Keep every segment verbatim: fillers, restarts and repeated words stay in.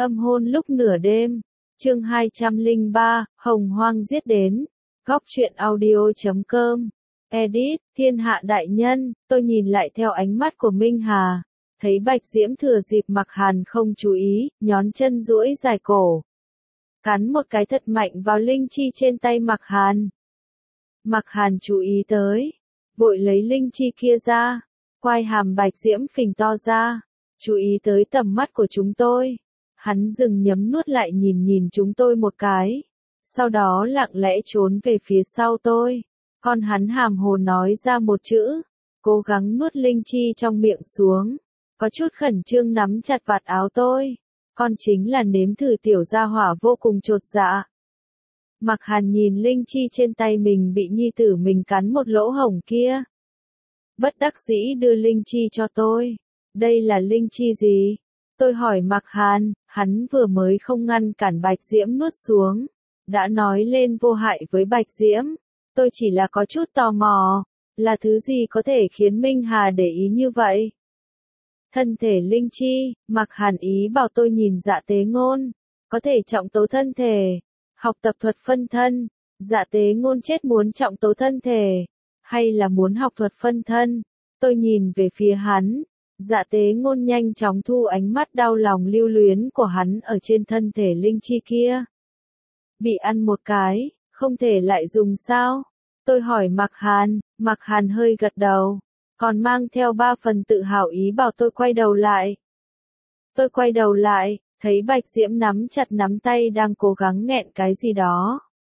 Âm hôn lúc nửa đêm. Chương hai trăm lẻ ba, Hồng Hoang giết đến. Góc truyện audio chấm com. Edit, thiên hạ đại nhân, tôi nhìn lại theo ánh mắt của Minh Hà. Thấy Bạch Diễm thừa dịp Mặc Hàn không chú ý, nhón chân duỗi dài cổ. Cắn một cái thật mạnh vào linh chi trên tay Mặc Hàn. Mặc Hàn chú ý tới. Vội lấy linh chi kia ra. Quai hàm Bạch Diễm phình to ra. Chú ý tới tầm mắt của chúng tôi. Hắn dừng nhấm nuốt lại nhìn nhìn chúng tôi một cái. Sau đó lặng lẽ trốn về phía sau tôi. Con hắn hàm hồ nói ra một chữ. Cố gắng nuốt linh chi trong miệng xuống. Có chút khẩn trương nắm chặt vạt áo tôi. Con chính là nếm thử tiểu gia hỏa vô cùng chột dạ. Mặc Hàn nhìn linh chi trên tay mình bị nhi tử mình cắn một lỗ hổng kia. Bất đắc dĩ đưa linh chi cho tôi. Đây là linh chi gì? Tôi hỏi Mặc Hàn, hắn vừa mới không ngăn cản Bạch Diễm nuốt xuống. Đã nói lên vô hại với Bạch Diễm. Tôi chỉ là có chút tò mò. Là thứ gì có thể khiến Minh Hà để ý như vậy? Thân thể linh chi, Mặc Hàn ý bảo tôi nhìn Dạ Tế Ngôn. Có thể trọng tố thân thể. Học tập thuật phân thân. Dạ Tế Ngôn chết muốn trọng tố thân thể. Hay là muốn học thuật phân thân? Tôi nhìn về phía hắn. Dạ Tế Ngôn nhanh chóng thu ánh mắt đau lòng lưu luyến của hắn ở trên thân thể linh chi kia. Bị ăn một cái, không thể lại dùng sao? Tôi hỏi Mặc Hàn, Mặc Hàn hơi gật đầu, còn mang theo ba phần tự hào ý bảo tôi quay đầu lại. Tôi quay đầu lại, thấy Bạch Diễm nắm chặt nắm tay đang cố gắng nghẹn cái gì đó.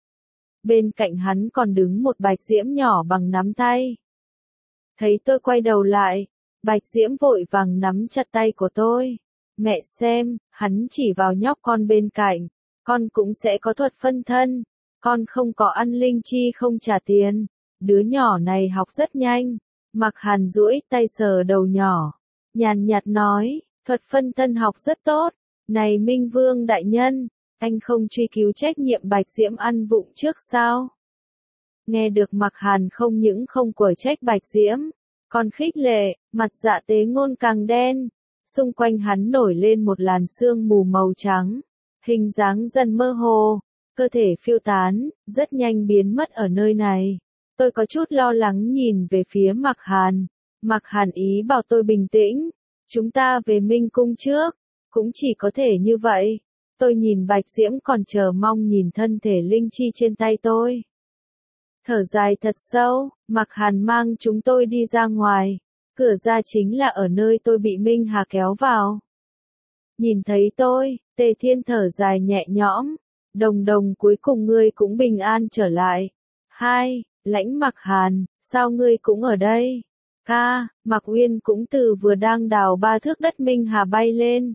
Bên cạnh hắn còn đứng một Bạch Diễm nhỏ bằng nắm tay. Thấy tôi quay đầu lại, Bạch Diễm vội vàng nắm chặt tay của tôi. Mẹ xem, hắn chỉ vào nhóc con bên cạnh. Con cũng sẽ có thuật phân thân. Con không có ăn linh chi không trả tiền. Đứa nhỏ này học rất nhanh. Mặc Hàn duỗi tay sờ đầu nhỏ. Nhàn nhạt nói, thuật phân thân học rất tốt. Này Minh Vương đại nhân, anh không truy cứu trách nhiệm Bạch Diễm ăn vụng trước sao? Nghe được Mặc Hàn không những không quở trách Bạch Diễm, còn khích lệ, mặt Dạ Tế Ngôn càng đen. Xung quanh hắn nổi lên một làn sương mù màu trắng. Hình dáng dần mơ hồ, cơ thể phiêu tán, rất nhanh biến mất ở nơi này. Tôi có chút lo lắng nhìn về phía Mặc Hàn. Mặc Hàn ý bảo tôi bình tĩnh. Chúng ta về Minh Cung trước. Cũng chỉ có thể như vậy. Tôi nhìn Bạch Diễm còn chờ mong nhìn thân thể linh chi trên tay tôi. Thở dài thật sâu, Mặc Hàn mang chúng tôi đi ra ngoài. Cửa ra chính là ở nơi tôi bị Minh Hà kéo vào. Nhìn thấy tôi, Tề Thiên thở dài nhẹ nhõm. Đồng đồng cuối cùng ngươi cũng bình an trở lại. Hai, Lãnh Mặc Hàn, sao ngươi cũng ở đây? Ca, Mặc Uyên cũng từ vừa đang đào ba thước đất Minh Hà bay lên.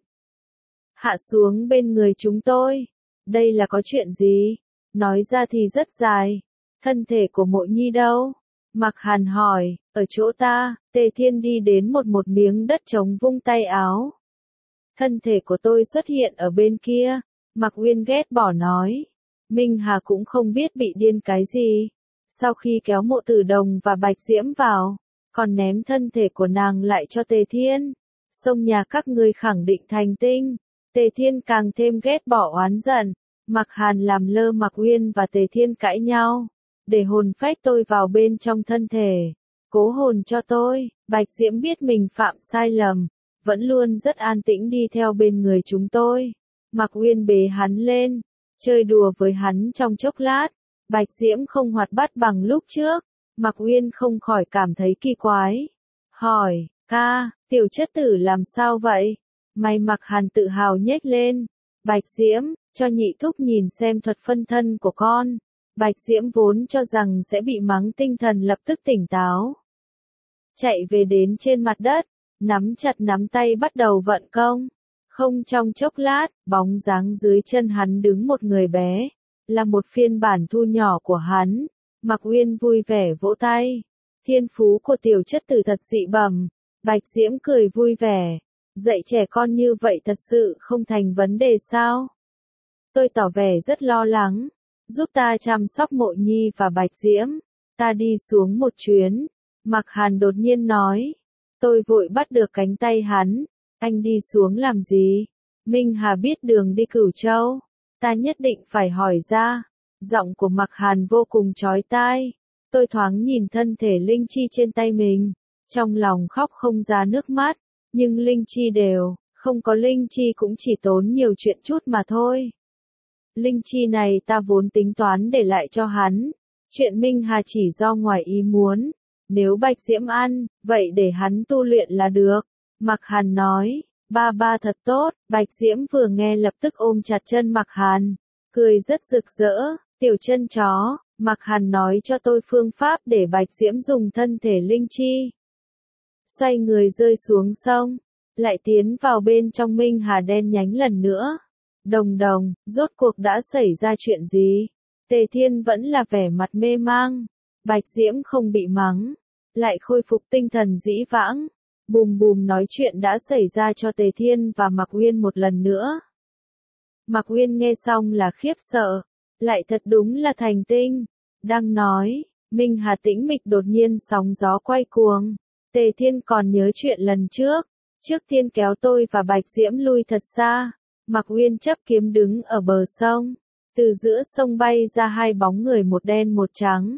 Hạ xuống bên người chúng tôi. Đây là có chuyện gì? Nói ra thì rất dài. Thân thể của Mộ Nhi đâu? Mặc Hàn hỏi, ở chỗ ta. Tề Thiên đi đến một một miếng đất trống vung tay áo. Thân thể của tôi xuất hiện ở bên kia. Mặc Uyên ghét bỏ nói. Minh Hà cũng không biết bị điên cái gì. Sau khi kéo Mộ Tử Đồng và Bạch Diễm vào, còn ném thân thể của nàng lại cho Tề Thiên. Sông nhà các ngươi khẳng định thành tinh. Tề Thiên càng thêm ghét bỏ oán giận. Mặc Hàn làm lơ Mặc Uyên và Tề Thiên cãi nhau. Để hồn phách tôi vào bên trong thân thể. Cố hồn cho tôi. Bạch Diễm biết mình phạm sai lầm. Vẫn luôn rất an tĩnh đi theo bên người chúng tôi. Mặc Uyên bế hắn lên. Chơi đùa với hắn trong chốc lát. Bạch Diễm không hoạt bát bằng lúc trước. Mặc Uyên không khỏi cảm thấy kỳ quái. Hỏi, ca, tiểu chất tử làm sao vậy? Mày Mặc Hàn tự hào nhếch lên. Bạch Diễm, cho nhị thúc nhìn xem thuật phân thân của con. Bạch Diễm vốn cho rằng sẽ bị mắng tinh thần lập tức tỉnh táo. Chạy về đến trên mặt đất, nắm chặt nắm tay bắt đầu vận công. Không trong chốc lát, bóng dáng dưới chân hắn đứng một người bé. Là một phiên bản thu nhỏ của hắn. Mặc Uyên vui vẻ vỗ tay. Thiên phú của tiểu chất tử thật dị bẩm. Bạch Diễm cười vui vẻ. Dạy trẻ con như vậy thật sự không thành vấn đề sao? Tôi tỏ vẻ rất lo lắng. Giúp ta chăm sóc Mộ Nhi và Bạch Diễm. Ta đi xuống một chuyến. Mặc Hàn đột nhiên nói. Tôi vội bắt được cánh tay hắn. Anh đi xuống làm gì? Minh Hà biết đường đi Cửu Châu. Ta nhất định phải hỏi ra. Giọng của Mạc Hàn vô cùng chói tai. Tôi thoáng nhìn thân thể linh chi trên tay mình. Trong lòng khóc không ra nước mắt. Nhưng linh chi đều, không có linh chi cũng chỉ tốn nhiều chuyện chút mà thôi. Linh chi này ta vốn tính toán để lại cho hắn. Chuyện Minh Hà chỉ do ngoài ý muốn. Nếu Bạch Diễm ăn, vậy để hắn tu luyện là được. Mạc Hàn nói, ba ba thật tốt. Bạch Diễm vừa nghe lập tức ôm chặt chân Mạc Hàn. Cười rất rực rỡ, tiểu chân chó. Mạc Hàn nói cho tôi phương pháp để Bạch Diễm dùng thân thể linh chi. Xoay người rơi xuống sông. Lại tiến vào bên trong Minh Hà đen nhánh lần nữa. Đồng đồng, rốt cuộc đã xảy ra chuyện gì? Tề Thiên vẫn là vẻ mặt mê mang. Bạch Diễm không bị mắng. Lại khôi phục tinh thần dĩ vãng. Bùm bùm nói chuyện đã xảy ra cho Tề Thiên và Mạc Uyên một lần nữa. Mạc Uyên nghe xong là khiếp sợ. Lại thật đúng là thành tinh. Đang nói, Minh Hà tĩnh mịch đột nhiên sóng gió quay cuồng. Tề Thiên còn nhớ chuyện lần trước. Trước Thiên kéo tôi và Bạch Diễm lui thật xa. Mạc Uyên chấp kiếm đứng ở bờ sông. Từ giữa sông bay ra hai bóng người một đen một trắng.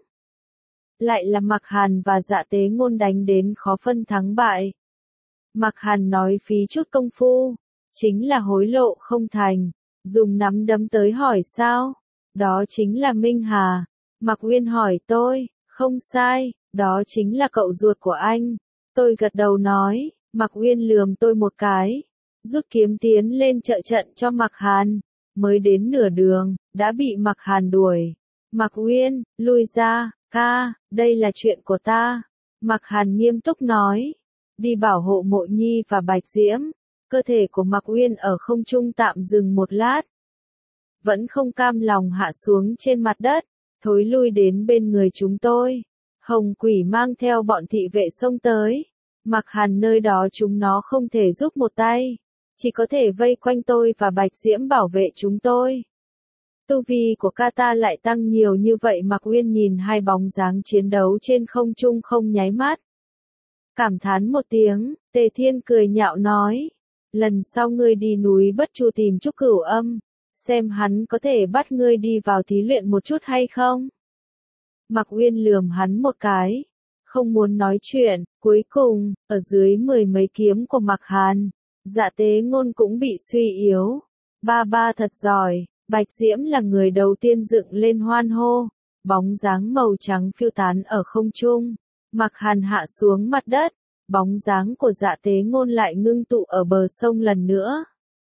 Lại là Mạc Hàn và Dạ Tế Ngôn đánh đến khó phân thắng bại. Mạc Hàn nói phí chút công phu. Chính là hối lộ không thành. Dùng nắm đấm tới hỏi sao? Đó chính là Minh Hà. Mạc Uyên hỏi tôi. Không sai, đó chính là cậu ruột của anh. Tôi gật đầu nói. Mạc Uyên lườm tôi một cái. Rút kiếm tiến lên trợ trận cho Mạc Hàn. Mới đến nửa đường, đã bị Mạc Hàn đuổi. Mạc Uyên, lui ra, ca, đây là chuyện của ta. Mạc Hàn nghiêm túc nói. Đi bảo hộ Mộ Nhi và Bạch Diễm. Cơ thể của Mạc Uyên ở không trung tạm dừng một lát. Vẫn không cam lòng hạ xuống trên mặt đất. Thối lui đến bên người chúng tôi. Hồng Quỷ mang theo bọn thị vệ xông tới. Mạc Hàn nơi đó chúng nó không thể giúp một tay. Chỉ có thể vây quanh tôi và Bạch Diễm bảo vệ chúng tôi. Tu vi của Kata lại tăng nhiều như vậy. Mạc Uyên nhìn hai bóng dáng chiến đấu trên không trung không nháy mắt. Cảm thán một tiếng, Tề Thiên cười nhạo nói. Lần sau ngươi đi núi Bất Chu tìm Trúc Cửu Âm. Xem hắn có thể bắt ngươi đi vào thí luyện một chút hay không? Mạc Uyên lườm hắn một cái. Không muốn nói chuyện, cuối cùng, ở dưới mười mấy kiếm của Mạc Hàn. Dạ Tế Ngôn cũng bị suy yếu. Ba ba thật giỏi. Bạch Diễm là người đầu tiên dựng lên hoan hô. Bóng dáng màu trắng phiêu tán ở không trung. Mạc Hàn hạ xuống mặt đất. Bóng dáng của Dạ Tế Ngôn lại ngưng tụ ở bờ sông lần nữa.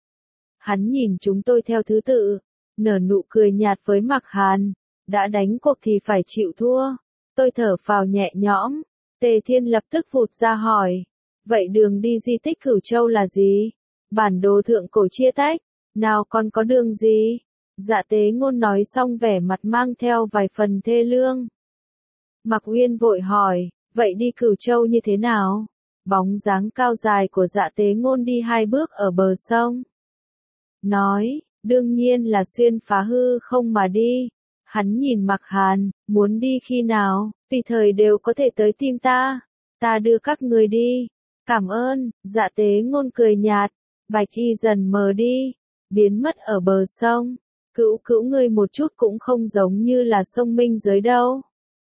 Hắn nhìn chúng tôi theo thứ tự. Nở nụ cười nhạt với Mạc Hàn. Đã đánh cuộc thì phải chịu thua. Tôi thở phào nhẹ nhõm. Tề Thiên lập tức vụt ra hỏi. Vậy đường đi di tích Cửu Châu là gì? Bản đồ thượng cổ chia tách. Nào còn có đường gì? Dạ Tế Ngôn nói xong vẻ mặt mang theo vài phần thê lương. Mạc Uyên vội hỏi. Vậy đi Cửu Châu như thế nào? Bóng dáng cao dài của Dạ Tế Ngôn đi hai bước ở bờ sông. Nói. Đương nhiên là xuyên phá hư không mà đi. Hắn nhìn Mạc Hàn. Muốn đi khi nào? Tùy thời đều có thể tới tìm ta. Ta đưa các người đi. Cảm ơn. Dạ Tế Ngôn cười nhạt. Bạch y dần mờ đi. Biến mất ở bờ sông. Cữu cữu ngươi một chút cũng không giống như là sông Minh Giới đâu.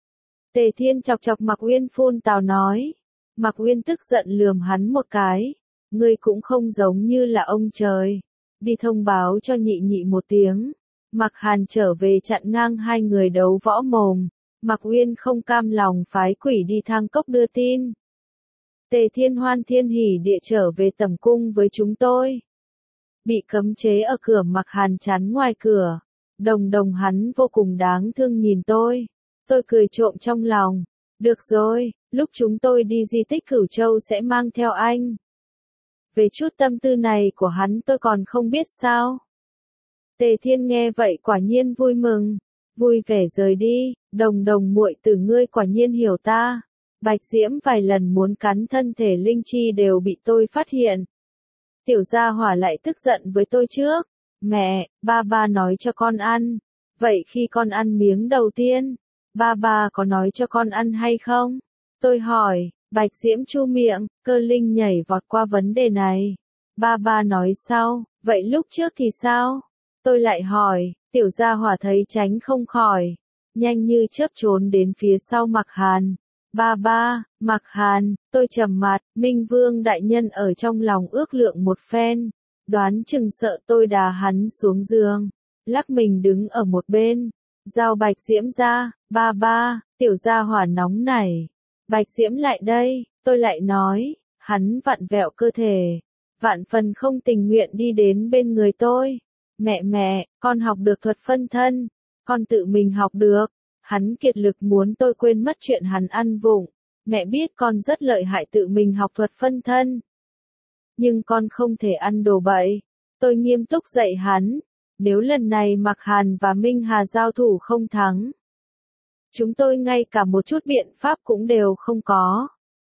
Tề Thiên chọc chọc Mạc Uyên phun tào nói. Mạc Uyên tức giận lườm hắn một cái. Ngươi cũng không giống như là ông trời. Đi thông báo cho nhị nhị một tiếng. Mạc Hàn trở về chặn ngang hai người đấu võ mồm. Mạc Uyên không cam lòng phái quỷ đi Thang Cốc đưa tin. Tề Thiên hoan thiên hỉ địa trở về tẩm cung với chúng tôi. Bị cấm chế ở cửa Mạc Hàn chắn ngoài cửa. Đồng đồng hắn vô cùng đáng thương nhìn tôi. Tôi cười trộm trong lòng. Được rồi, lúc chúng tôi đi di tích Cửu Châu sẽ mang theo anh. Về chút tâm tư này của hắn tôi còn không biết sao. Tề Thiên nghe vậy quả nhiên vui mừng. Vui vẻ rời đi. Đồng đồng muội tử ngươi quả nhiên hiểu ta. Bạch Diễm vài lần muốn cắn thân thể linh chi đều bị tôi phát hiện. Tiểu gia hỏa lại tức giận với tôi trước. Mẹ, ba ba nói cho con ăn. Vậy khi con ăn miếng đầu tiên, ba ba có nói cho con ăn hay không? Tôi hỏi. Bạch Diễm chu miệng. Cơ linh nhảy vọt qua vấn đề này. Ba ba nói sau, vậy lúc trước thì sao? Tôi lại hỏi, tiểu gia hỏa thấy tránh không khỏi, nhanh như chớp trốn đến phía sau Mạc Hàn. Ba ba, Mạc Hàn, tôi trầm mặt, Minh Vương đại nhân ở trong lòng ước lượng một phen, đoán chừng sợ tôi đá hắn xuống giường, lắc mình đứng ở một bên, giao Bạch Diễm ra, ba ba, tiểu gia hỏa nóng nảy. Bạch Diễm lại đây, tôi lại nói, hắn vặn vẹo cơ thể, vạn phần không tình nguyện đi đến bên người tôi. Mẹ mẹ, con học được thuật phân thân, con tự mình học được. Hắn kiệt lực muốn tôi quên mất chuyện hắn ăn vụng. Mẹ biết con rất lợi hại tự mình học thuật phân thân. Nhưng con không thể ăn đồ bậy. Tôi nghiêm túc dạy hắn. Nếu lần này Mạc Hàn và Minh Hà giao thủ không thắng, chúng tôi ngay cả một chút biện pháp cũng đều không có.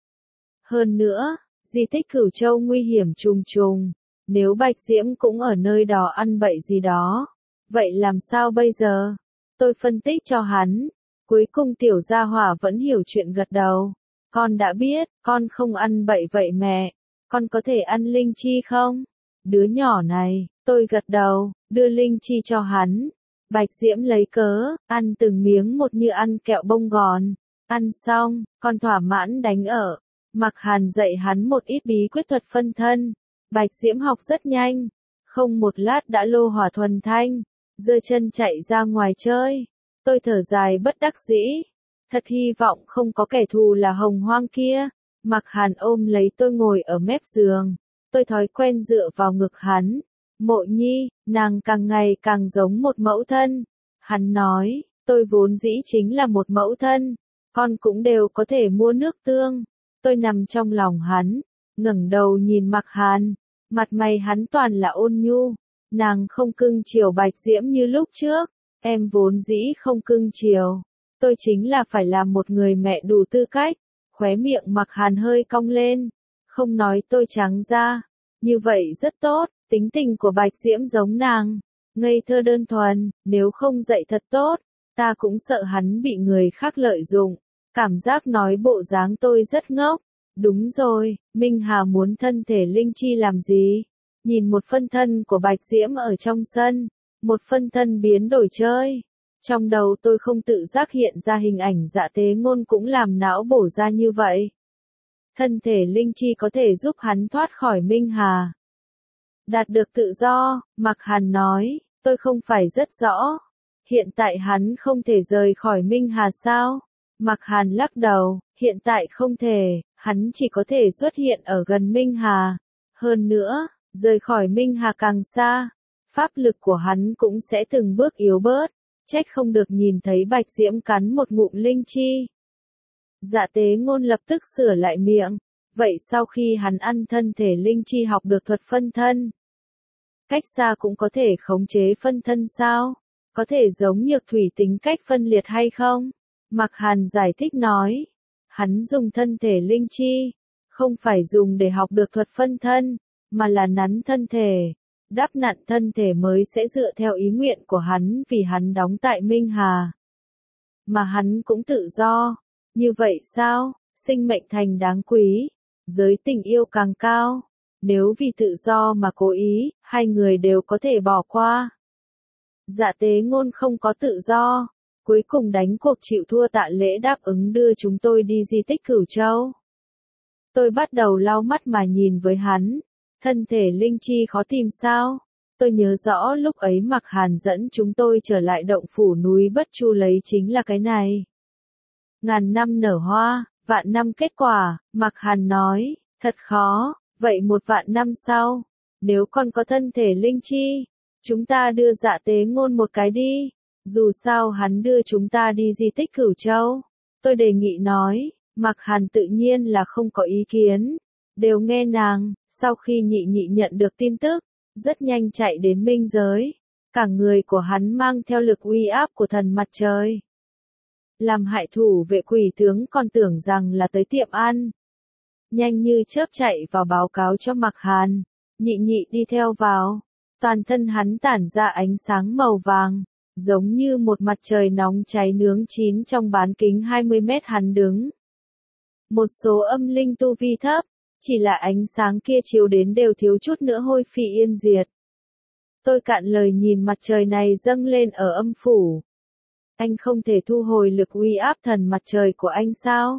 Hơn nữa, di tích Cửu Châu nguy hiểm trùng trùng. Nếu Bạch Diễm cũng ở nơi đó ăn bậy gì đó, vậy làm sao bây giờ? Tôi phân tích cho hắn. Cuối cùng tiểu gia hỏa vẫn hiểu chuyện gật đầu. Con đã biết, con không ăn bậy vậy mẹ. Con có thể ăn linh chi không? Đứa nhỏ này, tôi gật đầu, đưa linh chi cho hắn. Bạch Diễm lấy cớ, ăn từng miếng một như ăn kẹo bông gòn. Ăn xong, con thỏa mãn đánh ở. Mạc Hàn dạy hắn một ít bí quyết thuật phân thân. Bạch Diễm học rất nhanh. Không một lát đã lô hỏa thuần thanh. Giơ chân chạy ra ngoài chơi. Tôi thở dài bất đắc dĩ. Thật hy vọng không có kẻ thù là Hồng Hoang kia. Mạc Hàn ôm lấy tôi ngồi ở mép giường. Tôi thói quen dựa vào ngực hắn. Mộ Nhi, nàng càng ngày càng giống một mẫu thân. Hắn nói, tôi vốn dĩ chính là một mẫu thân. Con cũng đều có thể mua nước tương. Tôi nằm trong lòng hắn, ngẩng đầu nhìn Mạc Hàn. Mặt mày hắn toàn là ôn nhu. Nàng không cưng chiều Bạch Diễm như lúc trước. Em vốn dĩ không cưng chiều. Tôi chính là phải làm một người mẹ đủ tư cách. Khóe miệng Mạc Hàn hơi cong lên. Không nói tôi trắng ra. Như vậy rất tốt. Tính tình của Bạch Diễm giống nàng. Ngây thơ đơn thuần. Nếu không dạy thật tốt, ta cũng sợ hắn bị người khác lợi dụng. Cảm giác nói bộ dáng tôi rất ngốc. Đúng rồi, Minh Hà muốn thân thể linh chi làm gì? Nhìn một phân thân của Bạch Diễm ở trong sân. Một phân thân biến đổi chơi. Trong đầu tôi không tự giác hiện ra hình ảnh Dạ Tế Ngôn cũng làm não bổ ra như vậy. Thân thể linh chi có thể giúp hắn thoát khỏi Minh Hà. Đạt được tự do, Mạc Hàn nói, tôi không phải rất rõ. Hiện tại hắn không thể rời khỏi Minh Hà sao? Mạc Hàn lắc đầu, hiện tại không thể, hắn chỉ có thể xuất hiện ở gần Minh Hà. Hơn nữa, rời khỏi Minh Hà càng xa, pháp lực của hắn cũng sẽ từng bước yếu bớt. Trách không được nhìn thấy Bạch Diễm cắn một ngụm linh chi. Dạ Tế Ngôn lập tức sửa lại miệng. Vậy sau khi hắn ăn thân thể linh chi học được thuật phân thân, cách xa cũng có thể khống chế phân thân sao? Có thể giống Nhược Thủy tính cách phân liệt hay không? Mạc Hàn giải thích nói. Hắn dùng thân thể linh chi, không phải dùng để học được thuật phân thân, mà là nắn thân thể. Đắp nặn thân thể mới sẽ dựa theo ý nguyện của hắn vì hắn đóng tại Minh Hà. Mà hắn cũng tự do. Như vậy sao? Sinh mệnh thành đáng quý. Giới tình yêu càng cao. Nếu vì tự do mà cố ý, hai người đều có thể bỏ qua. Dạ Tế Ngôn không có tự do. Cuối cùng đánh cuộc chịu thua Tạ Lễ đáp ứng đưa chúng tôi đi di tích Cửu Châu. Tôi bắt đầu lau mắt mà nhìn với hắn. Thân thể linh chi khó tìm sao? Tôi nhớ rõ lúc ấy Mạc Hàn dẫn chúng tôi trở lại động phủ núi Bất Chu lấy chính là cái này. Ngàn năm nở hoa, vạn năm kết quả, Mạc Hàn nói, thật khó, vậy một vạn năm sau, nếu con có thân thể linh chi, chúng ta đưa Dạ Tế Ngôn một cái đi, dù sao hắn đưa chúng ta đi di tích Cửu Châu. Tôi đề nghị nói, Mạc Hàn tự nhiên là không có ý kiến, đều nghe nàng. Sau khi nhị nhị nhận được tin tức, rất nhanh chạy đến minh giới. Cả người của hắn mang theo lực uy áp của thần mặt trời. Làm hại thủ vệ quỷ tướng còn tưởng rằng là tới tiệm ăn. Nhanh như chớp chạy vào báo cáo cho Mạc Hàn. Nhị nhị đi theo vào. Toàn thân hắn tản ra ánh sáng màu vàng. Giống như một mặt trời nóng cháy nướng chín trong bán kính hai mươi mét hắn đứng. Một số âm linh tu vi thấp. Chỉ là ánh sáng kia chiếu đến đều thiếu chút nữa hôi phi yên diệt. Tôi cạn lời nhìn mặt trời này dâng lên ở âm phủ. Anh không thể thu hồi lực uy áp thần mặt trời của anh sao?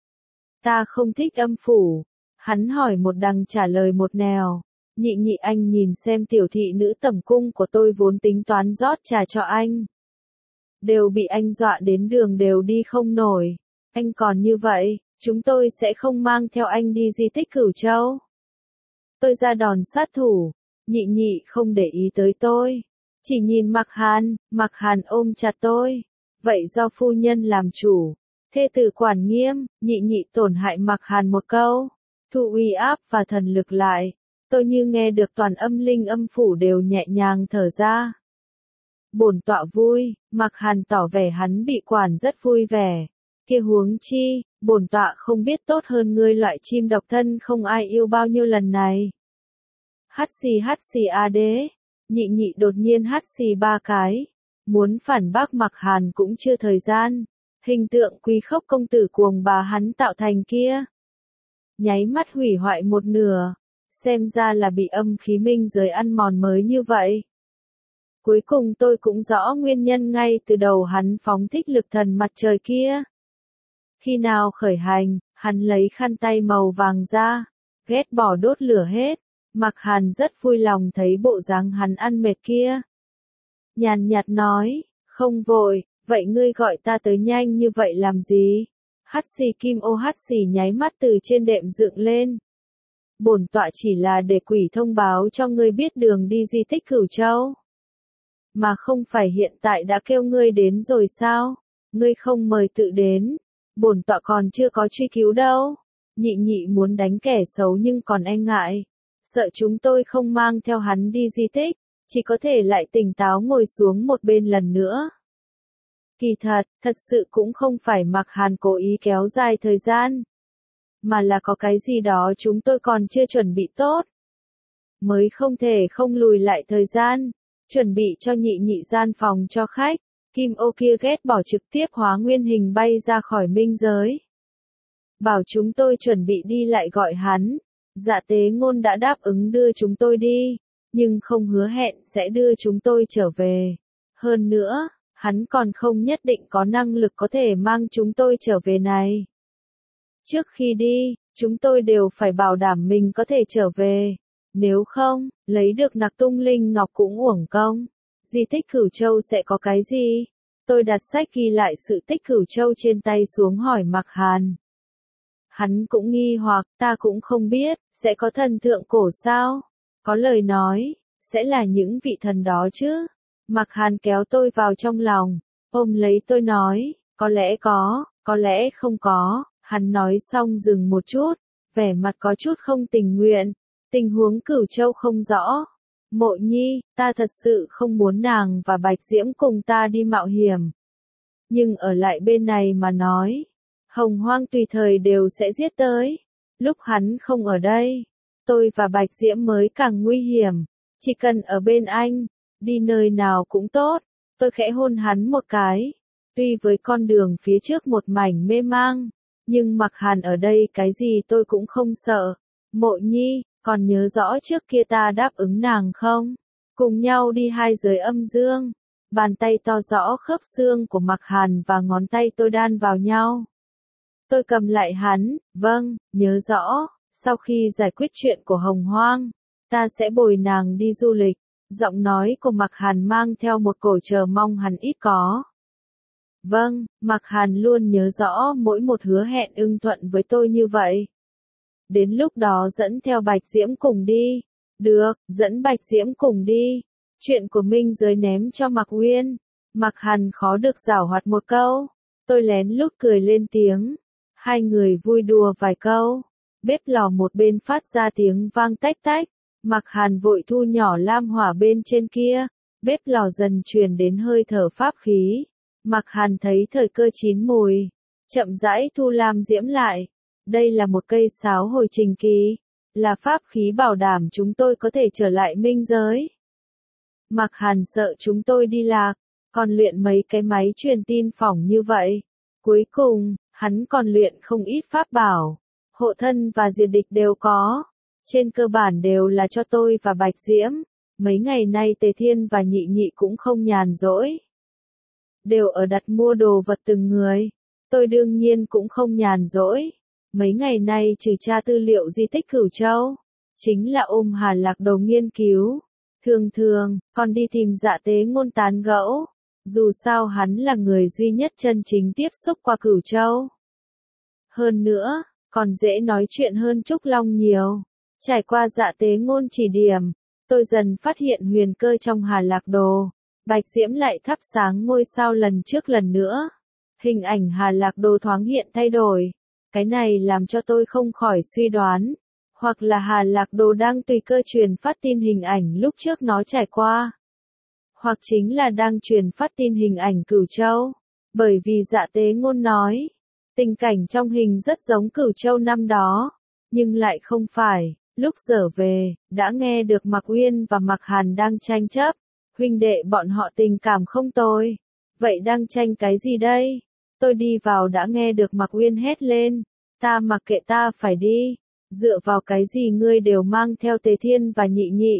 Ta không thích âm phủ. Hắn hỏi một đằng trả lời một nẻo. Nhị nhị anh nhìn xem tiểu thị nữ tẩm cung của tôi vốn tính toán rót trà cho anh. Đều bị anh dọa đến đường đều đi không nổi. Anh còn như vậy, chúng tôi sẽ không mang theo anh đi di tích Cửu Châu. Tôi ra đòn sát thủ. Nhị nhị không để ý tới tôi. Chỉ nhìn Mạc Hàn, Mạc Hàn ôm chặt tôi. Vậy do phu nhân làm chủ. Thê tử quản nghiêm, nhị nhị tổn hại Mạc Hàn một câu. Thu uy áp và thần lực lại. Tôi như nghe được toàn âm linh âm phủ đều nhẹ nhàng thở ra. Bổn tọa vui, Mạc Hàn tỏ vẻ hắn bị quản rất vui vẻ. Kia huống chi, bổn tọa không biết tốt hơn ngươi loại chim độc thân không ai yêu bao nhiêu lần này. Hắt xì hắt xì a đế, nhị nhị đột nhiên hắt xì ba cái. Muốn phản bác Mạc Hàn cũng chưa thời gian. Hình tượng quý khốc công tử cuồng bà hắn tạo thành kia. Nháy mắt hủy hoại một nửa. Xem ra là bị âm khí minh giới ăn mòn mới như vậy. Cuối cùng tôi cũng rõ nguyên nhân ngay từ đầu hắn phóng thích lực thần mặt trời kia. Khi nào khởi hành, hắn lấy khăn tay màu vàng ra, ghét bỏ đốt lửa hết. Mạc Hàn rất vui lòng thấy bộ dáng hắn ăn mệt kia. Nhàn nhạt nói, không vội, vậy ngươi gọi ta tới nhanh như vậy làm gì? Hắt xì kim ô hắt xì nháy mắt từ trên đệm dựng lên. Bổn tọa chỉ là để quỷ thông báo cho ngươi biết đường đi di tích Cửu Châu. Mà không phải hiện tại đã kêu ngươi đến rồi sao? Ngươi không mời tự đến. Bổn tọa còn chưa có truy cứu đâu. Nhị nhị muốn đánh kẻ xấu nhưng còn e ngại. Sợ chúng tôi không mang theo hắn đi di tích. Chỉ có thể lại tỉnh táo ngồi xuống một bên lần nữa. Kỳ thật, thật sự cũng không phải Mạc Hàn cố ý kéo dài thời gian. Mà là có cái gì đó chúng tôi còn chưa chuẩn bị tốt. Mới không thể không lùi lại thời gian. Chuẩn bị cho nhị nhị gian phòng cho khách. Kim ô kia ghét bỏ trực tiếp hóa nguyên hình bay ra khỏi minh giới. Bảo chúng tôi chuẩn bị đi lại gọi hắn. Dạ tế ngôn đã đáp ứng đưa chúng tôi đi. Nhưng không hứa hẹn sẽ đưa chúng tôi trở về. Hơn nữa, hắn còn không nhất định có năng lực có thể mang chúng tôi trở về này. Trước khi đi, chúng tôi đều phải bảo đảm mình có thể trở về. Nếu không, lấy được nặc tung linh ngọc cũng uổng công. Di tích Cửu Châu sẽ có cái gì? Tôi đặt sách ghi lại sự tích Cửu Châu trên tay xuống hỏi Mạc Hàn. Hắn cũng nghi hoặc, ta cũng không biết, sẽ có thần thượng cổ sao? Có lời nói, sẽ là những vị thần đó chứ? Mạc Hàn kéo tôi vào trong lòng, ôm lấy tôi nói, có lẽ có, có lẽ không có. Hắn nói xong dừng một chút, vẻ mặt có chút không tình nguyện. Tình huống Cửu Châu không rõ. Mộ Nhi, ta thật sự không muốn nàng và Bạch Diễm cùng ta đi mạo hiểm. Nhưng ở lại bên này mà nói, Hồng Hoang tùy thời đều sẽ giết tới. Lúc hắn không ở đây, tôi và Bạch Diễm mới càng nguy hiểm. Chỉ cần ở bên anh, đi nơi nào cũng tốt. Tôi khẽ hôn hắn một cái. Tuy với con đường phía trước một mảnh mê mang, nhưng Mạc Hàn ở đây cái gì tôi cũng không sợ. Mộ Nhi, còn nhớ rõ trước kia ta đáp ứng nàng không? Cùng nhau đi hai giới âm dương. Bàn tay to rõ khớp xương của Mạc Hàn và ngón tay tôi đan vào nhau. Tôi cầm lại hắn, vâng, nhớ rõ, sau khi giải quyết chuyện của Hồng Hoang, ta sẽ bồi nàng đi du lịch. Giọng nói của Mạc Hàn mang theo một cổ chờ mong hắn ít có. Vâng, Mạc Hàn luôn nhớ rõ mỗi một hứa hẹn ưng thuận với tôi như vậy. Đến lúc đó dẫn theo Bạch Diễm cùng đi. Được, dẫn Bạch Diễm cùng đi. Chuyện của Minh giới ném cho Mạc Uyên. Mạc Hàn khó được giảo hoạt một câu. Tôi lén lút cười lên tiếng. Hai người vui đùa vài câu. Bếp lò một bên phát ra tiếng vang tách tách. Mạc Hàn vội thu nhỏ lam hỏa bên trên kia. Bếp lò dần truyền đến hơi thở pháp khí. Mạc Hàn thấy thời cơ chín mùi. Chậm rãi thu lam diễm lại. Đây là một cây sáo hồi trình kỳ. Là pháp khí bảo đảm chúng tôi có thể trở lại minh giới. Mạc Hàn sợ chúng tôi đi lạc. Còn luyện mấy cái máy truyền tin phỏng như vậy. Cuối cùng, hắn còn luyện không ít pháp bảo. hộ thân và diệt địch đều có. Trên cơ bản đều là cho tôi và Bạch Diễm. Mấy ngày nay Tề Thiên và Nhị Nhị cũng không nhàn rỗi. Đều ở đặt mua đồ vật từng người. Tôi đương nhiên cũng không nhàn rỗi. Mấy ngày nay trừ tra tư liệu di tích Cửu Châu, chính là ôm Hà Lạc Đồ nghiên cứu. Thường thường, còn đi tìm Dạ Tế Ngôn tán gẫu. Dù sao hắn là người duy nhất chân chính tiếp xúc qua Cửu Châu. Hơn nữa, còn dễ nói chuyện hơn Trúc Long nhiều. Trải qua Dạ Tế Ngôn chỉ điểm, tôi dần phát hiện huyền cơ trong Hà Lạc Đồ. Bạch Diễm lại thắp sáng ngôi sao lần trước lần nữa. Hình ảnh Hà Lạc Đồ thoáng hiện thay đổi. Cái này làm cho tôi không khỏi suy đoán. Hoặc là Hà Lạc Đồ đang tùy cơ truyền phát tin hình ảnh lúc trước nó trải qua. Hoặc chính là đang truyền phát tin hình ảnh Cửu Châu. Bởi vì Dạ Tế Ngôn nói, tình cảnh trong hình rất giống Cửu Châu năm đó. Nhưng lại không phải. Lúc trở về, đã nghe được Mạc Uyên và Mạc Hàn đang tranh chấp. Huynh đệ bọn họ tình cảm không tồi. Vậy đang tranh cái gì đây? Tôi đi vào đã nghe được Mạc Uyên hét lên. Ta mặc kệ, ta phải đi. Dựa vào cái gì ngươi đều mang theo Tề Thiên và Nhị Nhị?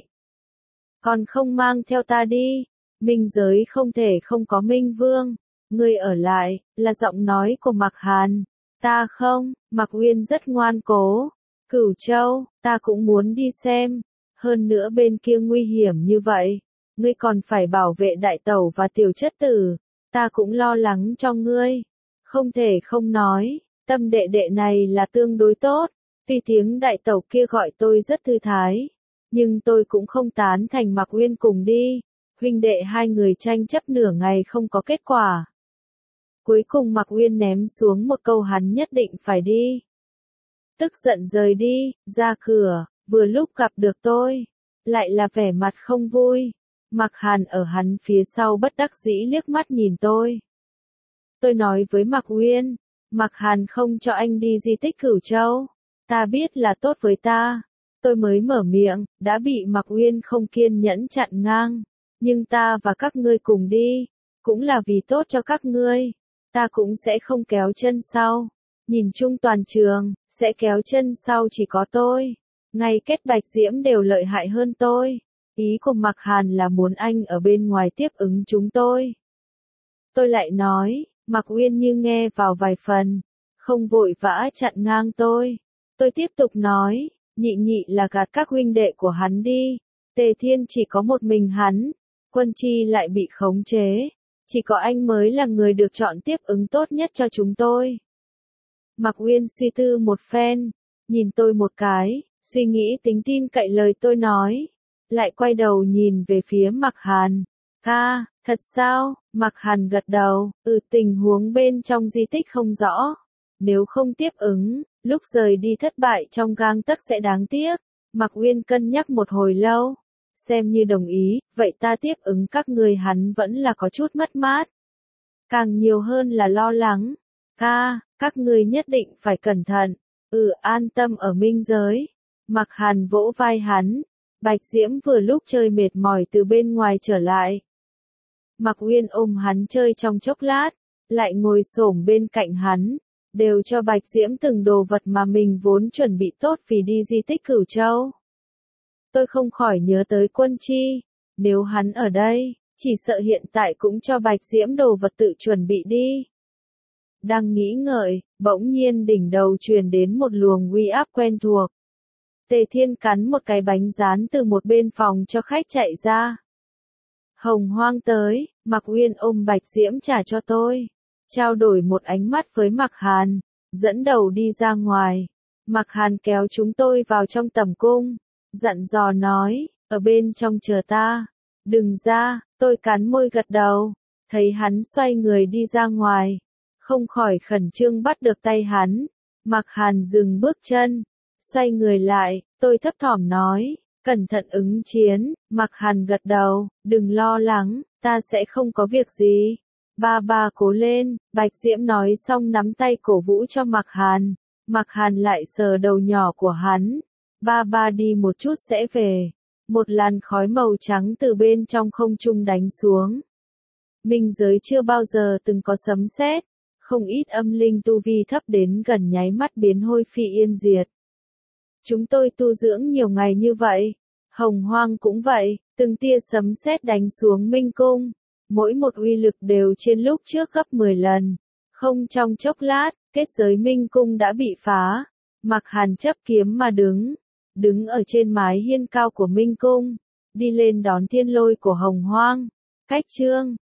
Còn không mang theo ta đi. Minh giới không thể không có Minh Vương. Ngươi ở lại, là giọng nói của Mạc Hàn. Ta không, Mạc Uyên rất ngoan cố. Cửu Châu, ta cũng muốn đi xem. Hơn nữa bên kia nguy hiểm như vậy. Ngươi còn phải bảo vệ đại tẩu và tiểu chất tử. Ta cũng lo lắng cho ngươi. Không thể không nói, tâm đệ đệ này là tương đối tốt. Tuy tiếng đại tẩu kia gọi tôi rất thư thái. Nhưng tôi cũng không tán thành Mạc Uyên cùng đi. Huynh đệ hai người tranh chấp nửa ngày không có kết quả. Cuối cùng Mạc Uyên ném xuống một câu hắn nhất định phải đi. Tức giận rời đi, ra cửa, vừa lúc gặp được tôi. Lại là vẻ mặt không vui. Mạc Hàn ở hắn phía sau bất đắc dĩ liếc mắt nhìn tôi. Tôi nói với Mạc Uyên, Mạc Hàn không cho anh đi di tích Cửu Châu. Ta biết là tốt với ta. Tôi mới mở miệng, đã bị Mạc Uyên không kiên nhẫn chặn ngang. Nhưng ta và các ngươi cùng đi, cũng là vì tốt cho các ngươi. Ta cũng sẽ không kéo chân sau. Nhìn chung toàn trường, sẽ kéo chân sau chỉ có tôi. Ngay kết Bạch Diễm đều lợi hại hơn tôi. Ý của Mạc Hàn là muốn anh ở bên ngoài tiếp ứng chúng tôi. Tôi lại nói, Mạc Uyên như nghe vào vài phần, không vội vã chặn ngang tôi. Tôi tiếp tục nói, Nhị Nhị là gạt các huynh đệ của hắn đi. Tề Thiên chỉ có một mình hắn, Quân Chi lại bị khống chế. Chỉ có anh mới là người được chọn tiếp ứng tốt nhất cho chúng tôi. Mạc Uyên suy tư một phen, nhìn tôi một cái, suy nghĩ tính tin cậy lời tôi nói. Lại quay đầu nhìn về phía Mạc Hàn. Ca, thật sao? Mạc Hàn gật đầu, ừ, tình huống bên trong di tích không rõ. Nếu không tiếp ứng, lúc rời đi thất bại trong gang tấc sẽ đáng tiếc. Mạc Uyên cân nhắc một hồi lâu. Xem như đồng ý, vậy ta tiếp ứng các người. Hắn vẫn là có chút mất mát. Càng nhiều hơn là lo lắng. Ca, các người nhất định phải cẩn thận. Ừ, an tâm ở minh giới. Mạc Hàn vỗ vai hắn. Bạch Diễm vừa lúc chơi mệt mỏi từ bên ngoài trở lại. Mạc Uyên ôm hắn chơi trong chốc lát, lại ngồi xổm bên cạnh hắn, đều cho Bạch Diễm từng đồ vật mà mình vốn chuẩn bị tốt vì đi di tích Cửu Châu. Tôi không khỏi nhớ tới Quân Chi, nếu hắn ở đây, chỉ sợ hiện tại cũng cho Bạch Diễm đồ vật tự chuẩn bị đi. Đang nghĩ ngợi, bỗng nhiên đỉnh đầu truyền đến một luồng uy áp quen thuộc. Tề Thiên cắn một cái bánh rán từ một bên phòng cho khách chạy ra. Hồng Hoang tới, Mạc Uyên ôm Bạch Diễm trả cho tôi. Trao đổi một ánh mắt với Mạc Hàn, dẫn đầu đi ra ngoài. Mạc Hàn kéo chúng tôi vào trong tầm cung, dặn dò nói, ở bên trong chờ ta. Đừng ra, tôi cắn môi gật đầu. Thấy hắn xoay người đi ra ngoài, không khỏi khẩn trương bắt được tay hắn. Mạc Hàn dừng bước chân, xoay người lại, tôi thấp thỏm nói, cẩn thận ứng chiến. Mạc Hàn gật đầu, đừng lo lắng, ta sẽ không có việc gì. Ba ba cố lên, Bạch Diễm nói xong nắm tay cổ vũ cho Mạc Hàn. Mạc Hàn lại sờ đầu nhỏ của hắn. Ba ba đi một chút sẽ về. Một làn khói màu trắng từ bên trong không trung đánh xuống. Minh giới chưa bao giờ từng có sấm sét, không ít âm linh tu vi thấp đến gần nháy mắt biến hôi phi yên diệt. Chúng tôi tu dưỡng nhiều ngày như vậy, Hồng Hoang cũng vậy, từng tia sấm sét đánh xuống Minh Cung, mỗi một uy lực đều trên lúc trước gấp mười lần, không trong chốc lát, kết giới Minh Cung đã bị phá, Mặc Hàn chấp kiếm mà đứng, đứng ở trên mái hiên cao của Minh Cung, đi lên đón thiên lôi của Hồng Hoang, cách chương